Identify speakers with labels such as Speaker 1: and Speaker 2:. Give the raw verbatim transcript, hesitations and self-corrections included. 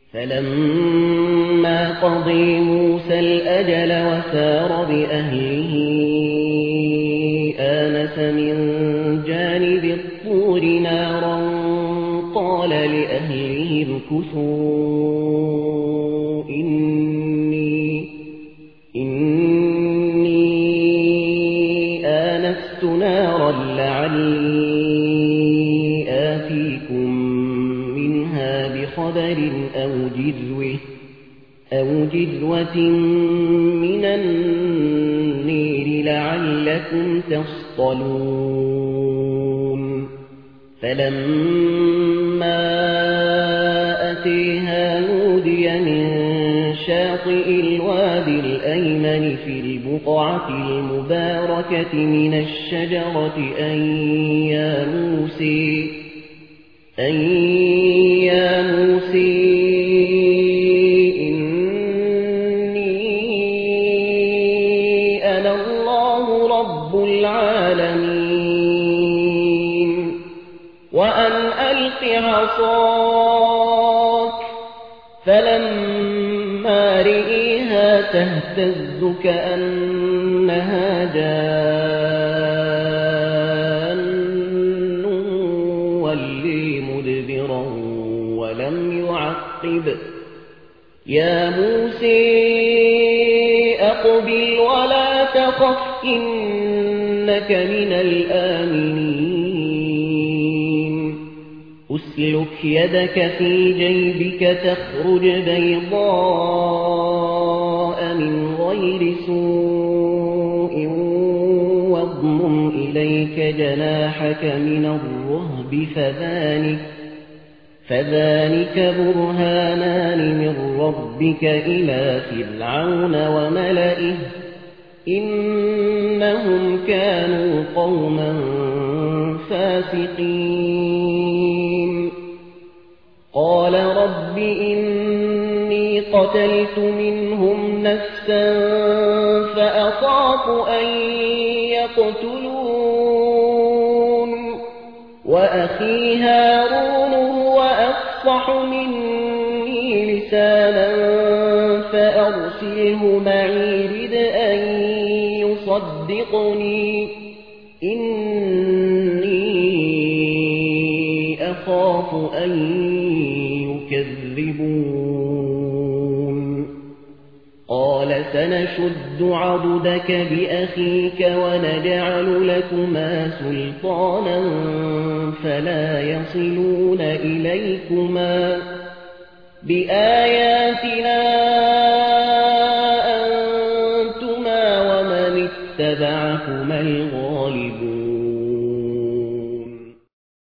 Speaker 1: فلما قضي موسى الأجل وسار بأهله آنس من جانب الطور نارا قال لأهله امكثوا إني, إني آنست نارا لعلي آتيكم منها بخبر أو جذوة, أو جذوة من النير لعلكم تصطلون فلما أتيها نودي من شاطئ الوادي الأيمن في البقعة المباركة من الشجرة أن يا موسى أن يا موسى إني أنا الله رب العالمين وأن ألق عصاك فلما رئيها تهتز كأنها جان ولي مدبرا ولم يعقب يا موسى أقبل ولا تخف إنك من الآمنين أسلك يدك في جيبك تخرج بيضاء من غير سوء واضمم إليك جناحك من الرهب فذلك فذلك برهانان من ربك إلى فرعون وملئه إنهم كانوا قوما فاسقين قال رب إني قتلت منهم نفسا فأخاف أن يقتلون وأخي هارون هو أفصح مني لسانا فأرسله معي رد أن يصدقني إني أخاف أن يكذبون قال سنشد عضدك بأخيك ونجعل لكما سلطانا فلا يصلون إليكما بآياتنا أنتما ومن اتبعكما الغالبون